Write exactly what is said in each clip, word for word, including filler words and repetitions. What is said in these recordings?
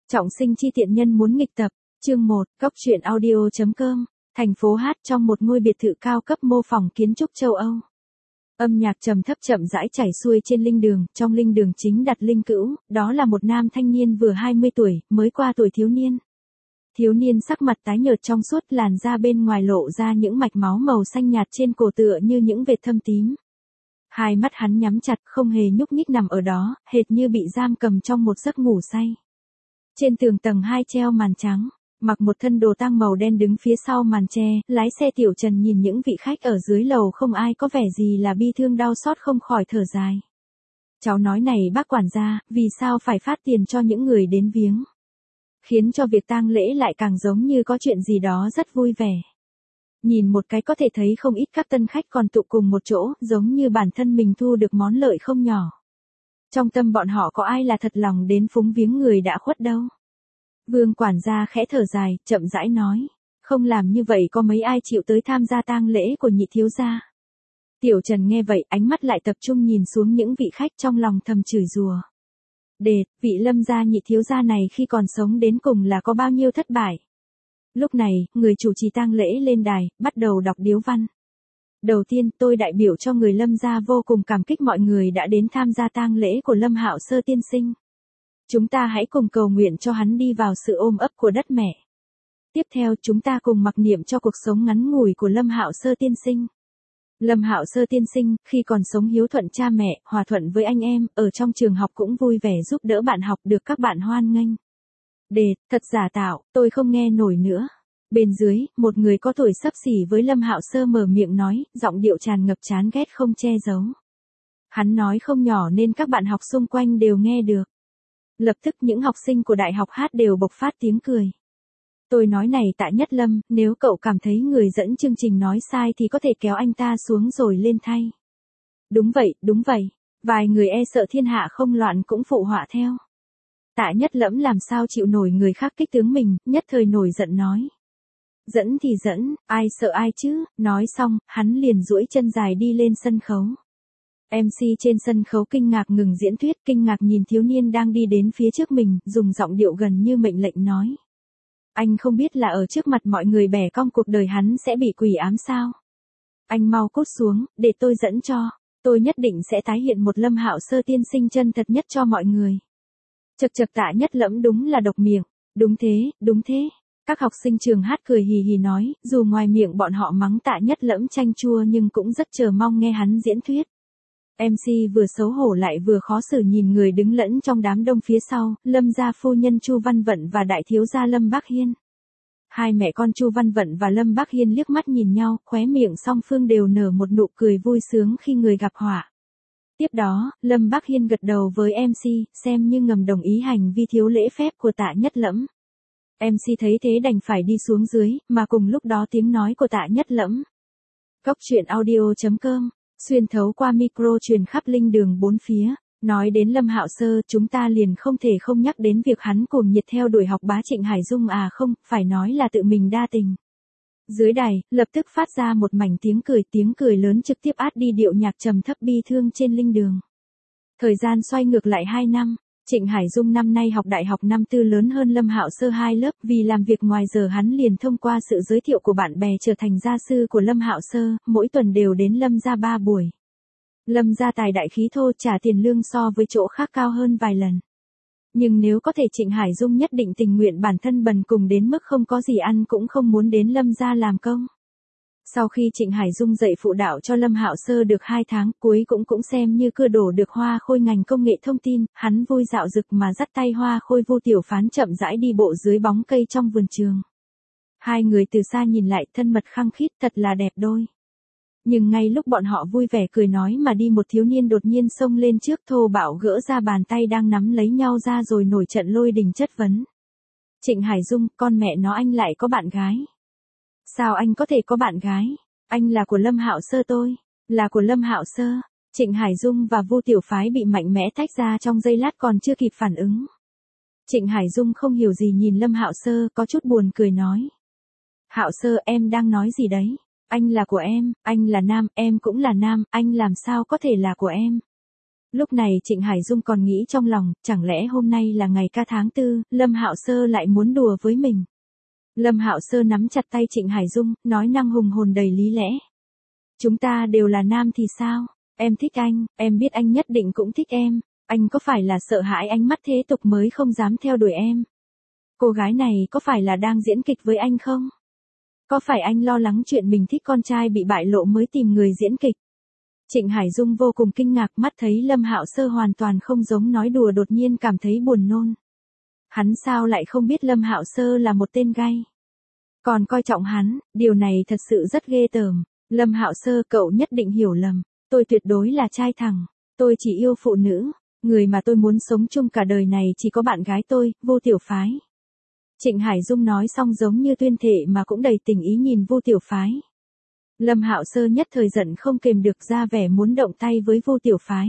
Trọng sinh chi tiện nhân muốn nghịch tập, chương một, góc truyện audio.com, thành phố hát trong một ngôi biệt thự cao cấp mô phỏng kiến trúc châu Âu. Âm nhạc trầm thấp chậm rãi chảy xuôi trên linh đường, trong linh đường chính đặt linh cữu, đó là một nam thanh niên vừa hai mươi tuổi, mới qua tuổi thiếu niên. Thiếu niên sắc mặt tái nhợt trong suốt, làn da bên ngoài lộ ra những mạch máu màu xanh nhạt trên cổ tựa như những vệt thâm tím. Hai mắt hắn nhắm chặt, không hề nhúc nhích nằm ở đó, hệt như bị giam cầm trong một giấc ngủ say. Trên tường tầng hai treo màn trắng, mặc một thân đồ tang màu đen đứng phía sau màn che, lái xe Tiểu Trần nhìn những vị khách ở dưới lầu không ai có vẻ gì là bi thương đau xót không khỏi thở dài. Cháu nói này bác quản gia, vì sao phải phát tiền cho những người đến viếng? Khiến cho việc tang lễ lại càng giống như có chuyện gì đó rất vui vẻ. Nhìn một cái có thể thấy không ít các tân khách còn tụ cùng một chỗ, giống như bản thân mình thu được món lợi không nhỏ. Trong tâm bọn họ có ai là thật lòng đến phúng viếng người đã khuất đâu. Vương quản gia khẽ thở dài, chậm rãi nói, không làm như vậy có mấy ai chịu tới tham gia tang lễ của nhị thiếu gia. Tiểu Trần nghe vậy, ánh mắt lại tập trung nhìn xuống những vị khách, trong lòng thầm chửi rủa. Đệt, vị Lâm gia nhị thiếu gia này khi còn sống đến cùng là có bao nhiêu thất bại. Lúc này, người chủ trì tang lễ lên đài, bắt đầu đọc điếu văn. Đầu tiên, tôi đại biểu cho người Lâm gia vô cùng cảm kích mọi người đã đến tham gia tang lễ của Lâm Hạo Sơ tiên sinh. Chúng ta hãy cùng cầu nguyện cho hắn đi vào sự ôm ấp của đất mẹ. Tiếp theo, chúng ta cùng mặc niệm cho cuộc sống ngắn ngủi của Lâm Hạo Sơ tiên sinh. Lâm Hạo Sơ tiên sinh, khi còn sống hiếu thuận cha mẹ, hòa thuận với anh em, ở trong trường học cũng vui vẻ giúp đỡ bạn học, được các bạn hoan nghênh. Đệt, thật giả tạo, tôi không nghe nổi nữa. Bên dưới, một người có tuổi xấp xỉ với Lâm Hạo Sơ mở miệng nói, giọng điệu tràn ngập chán ghét không che giấu. Hắn nói không nhỏ nên các bạn học xung quanh đều nghe được. Lập tức những học sinh của đại học hát đều bộc phát tiếng cười. Tôi nói này Tạ Nhất Lâm, nếu cậu cảm thấy người dẫn chương trình nói sai thì có thể kéo anh ta xuống rồi lên thay. Đúng vậy, đúng vậy. Vài người e sợ thiên hạ không loạn cũng phụ họa theo. Tạ Nhất Lẫm làm sao chịu nổi người khác kích tướng mình, nhất thời nổi giận nói. Dẫn thì dẫn, ai sợ ai chứ, nói xong, hắn liền duỗi chân dài đi lên sân khấu. em xê trên sân khấu kinh ngạc ngừng diễn thuyết, kinh ngạc nhìn thiếu niên đang đi đến phía trước mình, dùng giọng điệu gần như mệnh lệnh nói. Anh không biết là ở trước mặt mọi người bẻ cong cuộc đời hắn sẽ bị quỷ ám sao? Anh mau cút xuống, để tôi dẫn cho. Tôi nhất định sẽ tái hiện một Lâm Hạo Sơ tiên sinh chân thật nhất cho mọi người. Chật chật Tạ Nhất Lẫm đúng là độc miệng. Đúng thế, đúng thế. Các học sinh trường hát cười hì hì nói, dù ngoài miệng bọn họ mắng Tạ Nhất Lẫm chanh chua nhưng cũng rất chờ mong nghe hắn diễn thuyết. em xê vừa xấu hổ lại vừa khó xử nhìn người đứng lẫn trong đám đông phía sau, Lâm gia phu nhân Chu Văn Vận và đại thiếu gia Lâm Bác Hiên. Hai mẹ con Chu Văn Vận và Lâm Bác Hiên liếc mắt nhìn nhau, khóe miệng song phương đều nở một nụ cười vui sướng khi người gặp họa. Tiếp đó, Lâm Bác Hiên gật đầu với em xê, xem như ngầm đồng ý hành vi thiếu lễ phép của Tạ Nhất Lẫm. em xê thấy thế đành phải đi xuống dưới, mà cùng lúc đó tiếng nói của Tạ Nhất Lẫm. Góc truyện audio.com, xuyên thấu qua micro truyền khắp linh đường bốn phía. Nói đến Lâm Hạo Sơ, chúng ta liền không thể không nhắc đến việc hắn cuồng nhiệt theo đuổi học bá Trịnh Hải Dung à không, phải nói là tự mình đa tình. Dưới đài, lập tức phát ra một mảnh tiếng cười, tiếng cười lớn trực tiếp át đi điệu nhạc trầm thấp bi thương trên linh đường. Thời gian xoay ngược lại hai năm. Trịnh Hải Dung năm nay học đại học năm tư lớn hơn Lâm Hạo Sơ hai lớp, vì làm việc ngoài giờ hắn liền thông qua sự giới thiệu của bạn bè trở thành gia sư của Lâm Hạo Sơ, mỗi tuần đều đến Lâm gia ba buổi. Lâm gia tài đại khí thô, trả tiền lương so với chỗ khác cao hơn vài lần. Nhưng nếu có thể Trịnh Hải Dung nhất định tình nguyện bản thân bần cùng đến mức không có gì ăn cũng không muốn đến Lâm gia làm công. Sau khi Trịnh Hải Dung dạy phụ đạo cho Lâm Hạo Sơ được hai tháng, cuối cũng cũng xem như cưa đổ được Hoa Khôi ngành công nghệ thông tin, hắn vui dạo dực mà dắt tay Hoa Khôi Vu Tiểu Phán chậm rãi đi bộ dưới bóng cây trong vườn trường. Hai người từ xa nhìn lại thân mật khăng khít, thật là đẹp đôi. Nhưng ngay lúc bọn họ vui vẻ cười nói mà đi, một thiếu niên đột nhiên xông lên trước, thô bạo gỡ ra bàn tay đang nắm lấy nhau ra rồi nổi trận lôi đình chất vấn. Trịnh Hải Dung, con mẹ nó anh lại có bạn gái. Sao anh có thể có bạn gái? Anh là của Lâm Hạo Sơ tôi, là của Lâm Hạo Sơ. Trịnh Hải Dung và Vu Tiểu Phái bị mạnh mẽ tách ra trong giây lát còn chưa kịp phản ứng. Trịnh Hải Dung không hiểu gì nhìn Lâm Hạo Sơ, có chút buồn cười nói. Hạo Sơ, em đang nói gì đấy? Anh là của em, anh là nam, em cũng là nam, anh làm sao có thể là của em? Lúc này Trịnh Hải Dung còn nghĩ trong lòng, chẳng lẽ hôm nay là ngày ca tháng tư, Lâm Hạo Sơ lại muốn đùa với mình. Lâm Hạo Sơ nắm chặt tay Trịnh Hải Dung, nói năng hùng hồn đầy lý lẽ. Chúng ta đều là nam thì sao? Em thích anh, em biết anh nhất định cũng thích em. Anh có phải là sợ hãi ánh mắt thế tục mới không dám theo đuổi em? Cô gái này có phải là đang diễn kịch với anh không? Có phải anh lo lắng chuyện mình thích con trai bị bại lộ mới tìm người diễn kịch? Trịnh Hải Dung vô cùng kinh ngạc, mắt thấy Lâm Hạo Sơ hoàn toàn không giống nói đùa, đột nhiên cảm thấy buồn nôn. Hắn sao lại không biết Lâm Hạo Sơ là một tên gay? Còn coi trọng hắn, điều này thật sự rất ghê tởm. Lâm Hạo Sơ, cậu nhất định hiểu lầm. Tôi tuyệt đối là trai thẳng. Tôi chỉ yêu phụ nữ. Người mà tôi muốn sống chung cả đời này chỉ có bạn gái tôi, Vu Tiểu Phái. Trịnh Hải Dung nói xong giống như tuyên thệ mà cũng đầy tình ý nhìn Vu Tiểu Phái. Lâm Hạo Sơ nhất thời giận không kềm được, ra vẻ muốn động tay với Vu Tiểu Phái.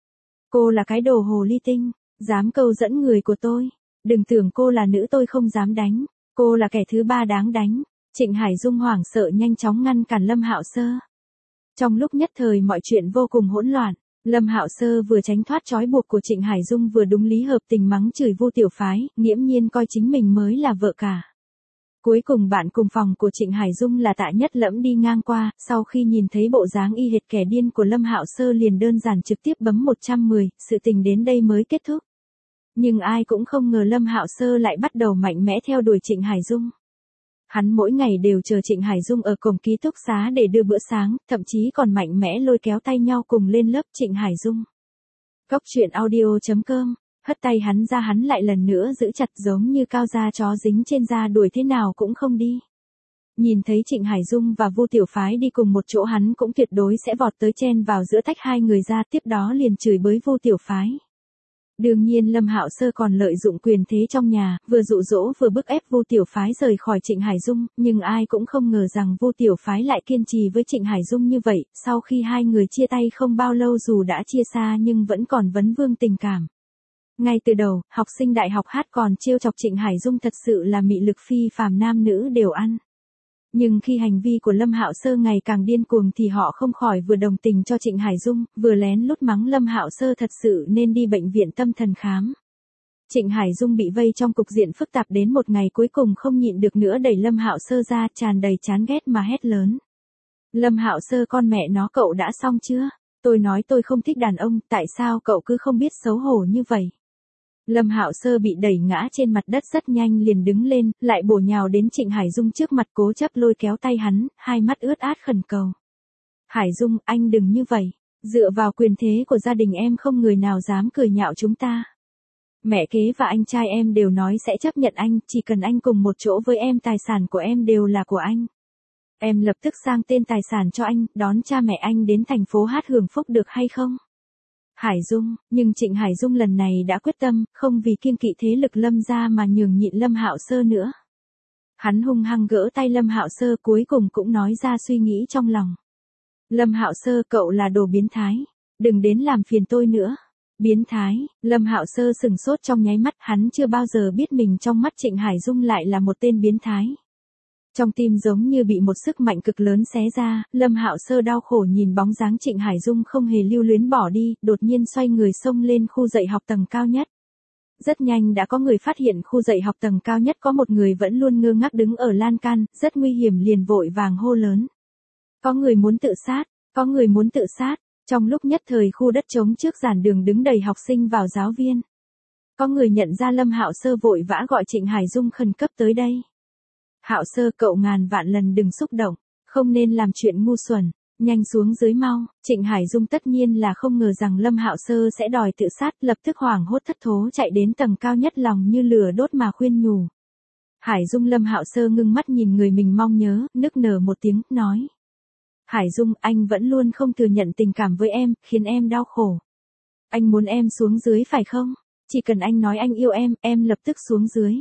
Cô là cái đồ hồ ly tinh, dám câu dẫn người của tôi. Đừng tưởng cô là nữ tôi không dám đánh. Cô là kẻ thứ ba đáng đánh. Trịnh Hải Dung hoảng sợ nhanh chóng ngăn cản Lâm Hạo Sơ. Trong lúc nhất thời mọi chuyện vô cùng hỗn loạn. Lâm Hạo Sơ vừa tránh thoát trói buộc của Trịnh Hải Dung vừa đúng lý hợp tình mắng chửi Vu Tiểu Phái, nghiễm nhiên coi chính mình mới là vợ cả. Cuối cùng bạn cùng phòng của Trịnh Hải Dung là Tạ Nhất Lẫm đi ngang qua, sau khi nhìn thấy bộ dáng y hệt kẻ điên của Lâm Hạo Sơ liền đơn giản trực tiếp bấm một trăm mười, sự tình đến đây mới kết thúc. Nhưng ai cũng không ngờ Lâm Hạo Sơ lại bắt đầu mạnh mẽ theo đuổi Trịnh Hải Dung. Hắn mỗi ngày đều chờ Trịnh Hải Dung ở cổng ký túc xá để đưa bữa sáng, thậm chí còn mạnh mẽ lôi kéo tay nhau cùng lên lớp Trịnh Hải Dung. Cốc truyện audio chấm com, hất tay hắn ra, hắn lại lần nữa giữ chặt giống như cao da chó dính trên da, đuổi thế nào cũng không đi. Nhìn thấy Trịnh Hải Dung và Vu Tiểu Phái đi cùng một chỗ, hắn cũng tuyệt đối sẽ vọt tới chen vào giữa tách hai người ra, tiếp đó liền chửi bới Vu Tiểu Phái. Đương nhiên Lâm Hạo Sơ còn lợi dụng quyền thế trong nhà, vừa dụ dỗ vừa bức ép Vu Tiểu Phái rời khỏi Trịnh Hải Dung, nhưng ai cũng không ngờ rằng Vu Tiểu Phái lại kiên trì với Trịnh Hải Dung như vậy, sau khi hai người chia tay không bao lâu, dù đã chia xa nhưng vẫn còn vấn vương tình cảm. Ngay từ đầu, học sinh đại học hát còn trêu chọc Trịnh Hải Dung thật sự là mị lực phi phàm, nam nữ đều ăn. Nhưng khi hành vi của Lâm Hạo Sơ ngày càng điên cuồng thì họ không khỏi vừa đồng tình cho Trịnh Hải Dung, vừa lén lút mắng Lâm Hạo Sơ thật sự nên đi bệnh viện tâm thần khám. Trịnh Hải Dung bị vây trong cục diện phức tạp đến một ngày cuối cùng không nhịn được nữa, đẩy Lâm Hạo Sơ ra, tràn đầy chán ghét mà hét lớn. Lâm Hạo Sơ, con mẹ nó, cậu đã xong chưa? Tôi nói tôi không thích đàn ông, tại sao cậu cứ không biết xấu hổ như vậy? Lâm Hạo Sơ bị đẩy ngã trên mặt đất rất nhanh liền đứng lên, lại bổ nhào đến Trịnh Hải Dung trước mặt, cố chấp lôi kéo tay hắn, hai mắt ướt át khẩn cầu. Hải Dung, anh đừng như vậy, dựa vào quyền thế của gia đình em không người nào dám cười nhạo chúng ta. Mẹ kế và anh trai em đều nói sẽ chấp nhận anh, chỉ cần anh cùng một chỗ với em tài sản của em đều là của anh. Em lập tức sang tên tài sản cho anh, đón cha mẹ anh đến thành phố hát hưởng phúc được hay không? Hải Dung, nhưng Trịnh Hải Dung lần này đã quyết tâm, không vì kiêng kỵ thế lực Lâm gia mà nhường nhịn Lâm Hạo Sơ nữa. Hắn hung hăng gỡ tay Lâm Hạo Sơ, cuối cùng cũng nói ra suy nghĩ trong lòng. Lâm Hạo Sơ, cậu là đồ biến thái, đừng đến làm phiền tôi nữa. Biến thái? Lâm Hạo Sơ sừng sốt trong nháy mắt, hắn chưa bao giờ biết mình trong mắt Trịnh Hải Dung lại là một tên biến thái. Trong tim giống như bị một sức mạnh cực lớn xé ra, Lâm Hạo Sơ đau khổ nhìn bóng dáng Trịnh Hải Dung không hề lưu luyến bỏ đi, đột nhiên xoay người xông lên khu dạy học tầng cao nhất. Rất nhanh đã có người phát hiện khu dạy học tầng cao nhất có một người vẫn luôn ngơ ngác đứng ở lan can, rất nguy hiểm, liền vội vàng hô lớn. Có người muốn tự sát, có người muốn tự sát. Trong lúc nhất thời khu đất trống trước giảng đường đứng đầy học sinh vào giáo viên. Có người nhận ra Lâm Hạo Sơ vội vã gọi Trịnh Hải Dung khẩn cấp tới đây. Hạo Sơ, cậu ngàn vạn lần đừng xúc động, không nên làm chuyện ngu xuẩn, nhanh xuống dưới mau. Trịnh Hải Dung tất nhiên là không ngờ rằng Lâm Hạo Sơ sẽ đòi tự sát, lập tức hoảng hốt thất thố chạy đến tầng cao nhất, lòng như lửa đốt mà khuyên nhủ. Hải Dung, Lâm Hạo Sơ ngưng mắt nhìn người mình mong nhớ, nức nở một tiếng, nói. Hải Dung, anh vẫn luôn không thừa nhận tình cảm với em, khiến em đau khổ. Anh muốn em xuống dưới phải không? Chỉ cần anh nói anh yêu em, em lập tức xuống dưới.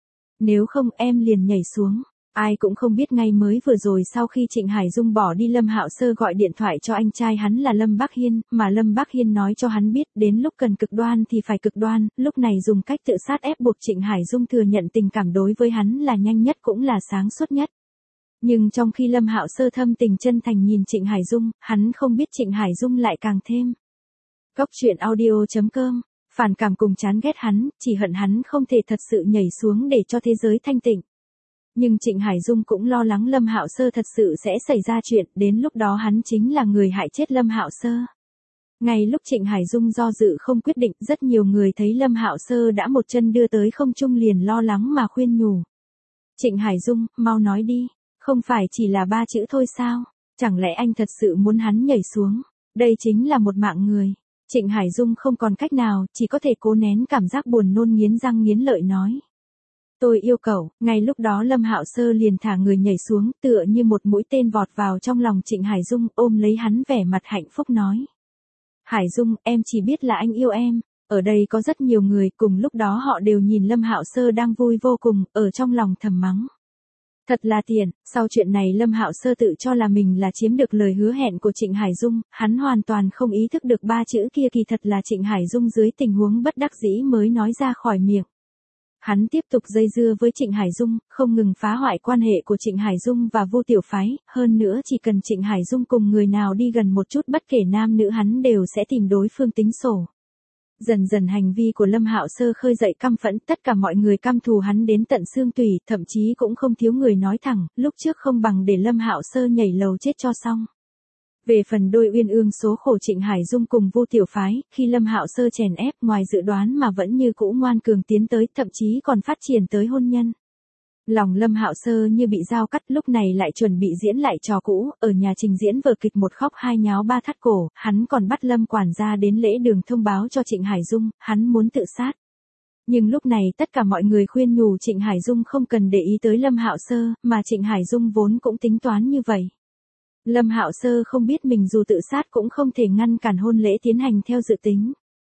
Nếu không em liền nhảy xuống. Ai cũng không biết ngay mới vừa rồi sau khi Trịnh Hải Dung bỏ đi, Lâm Hạo Sơ gọi điện thoại cho anh trai hắn là Lâm Bắc Hiên, mà Lâm Bắc Hiên nói cho hắn biết đến lúc cần cực đoan thì phải cực đoan, lúc này dùng cách tự sát ép buộc Trịnh Hải Dung thừa nhận tình cảm đối với hắn là nhanh nhất cũng là sáng suốt nhất. Nhưng trong khi Lâm Hạo Sơ thâm tình chân thành nhìn Trịnh Hải Dung, hắn không biết Trịnh Hải Dung lại càng thêm Cốc truyện audio chấm com. Phản cảm cùng chán ghét hắn, chỉ hận hắn không thể thật sự nhảy xuống để cho thế giới thanh tịnh. Nhưng Trịnh Hải Dung cũng lo lắng Lâm Hạo Sơ thật sự sẽ xảy ra chuyện, đến lúc đó hắn chính là người hại chết Lâm Hạo Sơ. Ngay lúc Trịnh Hải Dung do dự không quyết định, rất nhiều người thấy Lâm Hạo Sơ đã một chân đưa tới không trung liền lo lắng mà khuyên nhủ. Trịnh Hải Dung, mau nói đi, không phải chỉ là ba chữ thôi sao? Chẳng lẽ anh thật sự muốn hắn nhảy xuống? Đây chính là một mạng người. Trịnh Hải Dung không còn cách nào, chỉ có thể cố nén cảm giác buồn nôn nghiến răng nghiến lợi nói. Tôi yêu cầu, ngay lúc đó Lâm Hạo Sơ liền thả người nhảy xuống, tựa như một mũi tên vọt vào trong lòng Trịnh Hải Dung, ôm lấy hắn vẻ mặt hạnh phúc nói. Hải Dung, em chỉ biết là anh yêu em. Ở đây có rất nhiều người, cùng lúc đó họ đều nhìn Lâm Hạo Sơ đang vui vô cùng, ở trong lòng thầm mắng. Thật là tiền, sau chuyện này Lâm Hạo Sơ tự cho là mình là chiếm được lời hứa hẹn của Trịnh Hải Dung, hắn hoàn toàn không ý thức được ba chữ kia kỳ thật là Trịnh Hải Dung dưới tình huống bất đắc dĩ mới nói ra khỏi miệng. Hắn tiếp tục dây dưa với Trịnh Hải Dung, không ngừng phá hoại quan hệ của Trịnh Hải Dung và Vu Tiểu Phái, hơn nữa chỉ cần Trịnh Hải Dung cùng người nào đi gần một chút bất kể nam nữ hắn đều sẽ tìm đối phương tính sổ. Dần dần hành vi của Lâm Hạo Sơ khơi dậy căm phẫn, tất cả mọi người căm thù hắn đến tận xương tủy, thậm chí cũng không thiếu người nói thẳng, lúc trước không bằng để Lâm Hạo Sơ nhảy lầu chết cho xong. Về phần đôi uyên ương số khổ Trịnh Hải Dung cùng Vu Tiểu Phái, khi Lâm Hạo Sơ chèn ép ngoài dự đoán mà vẫn như cũ ngoan cường tiến tới, thậm chí còn phát triển tới hôn nhân. Lòng Lâm Hạo Sơ như bị dao cắt, lúc này lại chuẩn bị diễn lại trò cũ, ở nhà trình diễn vở kịch một khóc hai nháo ba thắt cổ, hắn còn bắt Lâm quản gia đến lễ đường thông báo cho Trịnh Hải Dung, hắn muốn tự sát. Nhưng lúc này tất cả mọi người khuyên nhủ Trịnh Hải Dung không cần để ý tới Lâm Hạo Sơ, mà Trịnh Hải Dung vốn cũng tính toán như vậy. Lâm Hạo Sơ không biết mình dù tự sát cũng không thể ngăn cản hôn lễ tiến hành theo dự tính.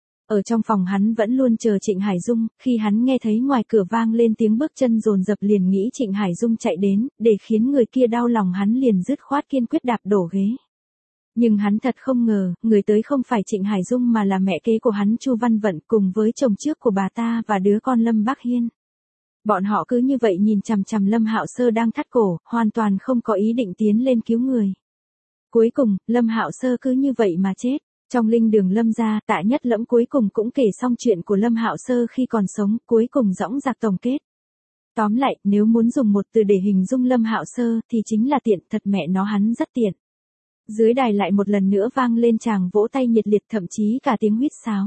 Ở trong phòng hắn vẫn luôn chờ Trịnh Hải Dung, khi hắn nghe thấy ngoài cửa vang lên tiếng bước chân dồn dập liền nghĩ Trịnh Hải Dung chạy đến, để khiến người kia đau lòng hắn liền dứt khoát kiên quyết đạp đổ ghế. Nhưng hắn thật không ngờ, người tới không phải Trịnh Hải Dung mà là mẹ kế của hắn Chu Văn Vận cùng với chồng trước của bà ta và đứa con Lâm Bắc Hiên. Bọn họ cứ như vậy nhìn chằm chằm Lâm Hạo Sơ đang thắt cổ, hoàn toàn không có ý định tiến lên cứu người. Cuối cùng, Lâm Hạo Sơ cứ như vậy mà chết. Trong linh đường Lâm gia, Tạ Nhất Lẫm cuối cùng cũng kể xong chuyện của Lâm Hạo Sơ khi còn sống, cuối cùng dõng dạc tổng kết. Tóm lại, nếu muốn dùng một từ để hình dung Lâm Hạo Sơ thì chính là tiện, thật mẹ nó hắn rất tiện. Dưới đài lại một lần nữa vang lên tràng vỗ tay nhiệt liệt, thậm chí cả tiếng huýt sáo.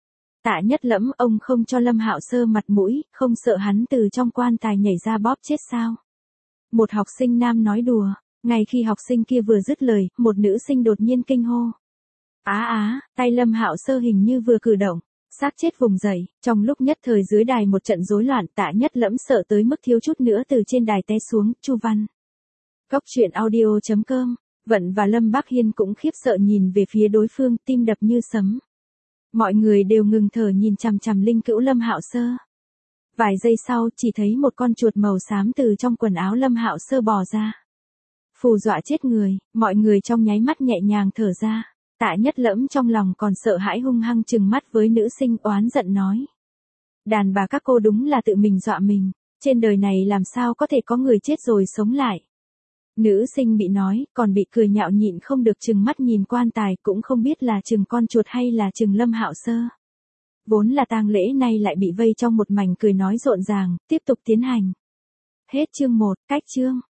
Tạ Nhất Lẫm, ông không cho Lâm Hạo Sơ mặt mũi, không sợ hắn từ trong quan tài nhảy ra bóp chết sao? Một học sinh nam nói đùa, ngay khi học sinh kia vừa dứt lời, một nữ sinh đột nhiên kinh hô. Á á, tay Lâm Hạo Sơ hình như vừa cử động, xác chết vùng dậy, trong lúc nhất thời dưới đài một trận rối loạn, Tạ Nhất Lẫm sợ tới mức thiếu chút nữa từ trên đài té xuống, Chu Văn. Cốc truyện audio chấm com. Vận và Lâm Bắc Hiên cũng khiếp sợ nhìn về phía đối phương, tim đập như sấm. Mọi người đều ngừng thở nhìn chằm chằm linh cữu Lâm Hạo Sơ. Vài giây sau, chỉ thấy một con chuột màu xám từ trong quần áo Lâm Hạo Sơ bò ra. Phù dọa chết người, mọi người trong nháy mắt nhẹ nhàng thở ra. Tạ Nhất Lẫm trong lòng còn sợ hãi hung hăng trừng mắt với nữ sinh, oán giận nói. Đàn bà các cô đúng là tự mình dọa mình, trên đời này làm sao có thể có người chết rồi sống lại. Nữ sinh bị nói, còn bị cười nhạo nhịn không được trừng mắt nhìn quan tài, cũng không biết là trừng con chuột hay là trừng Lâm Hạo Sơ. Vốn là tang lễ nay lại bị vây trong một mảnh cười nói rộn ràng, tiếp tục tiến hành. Hết chương một, cách chương.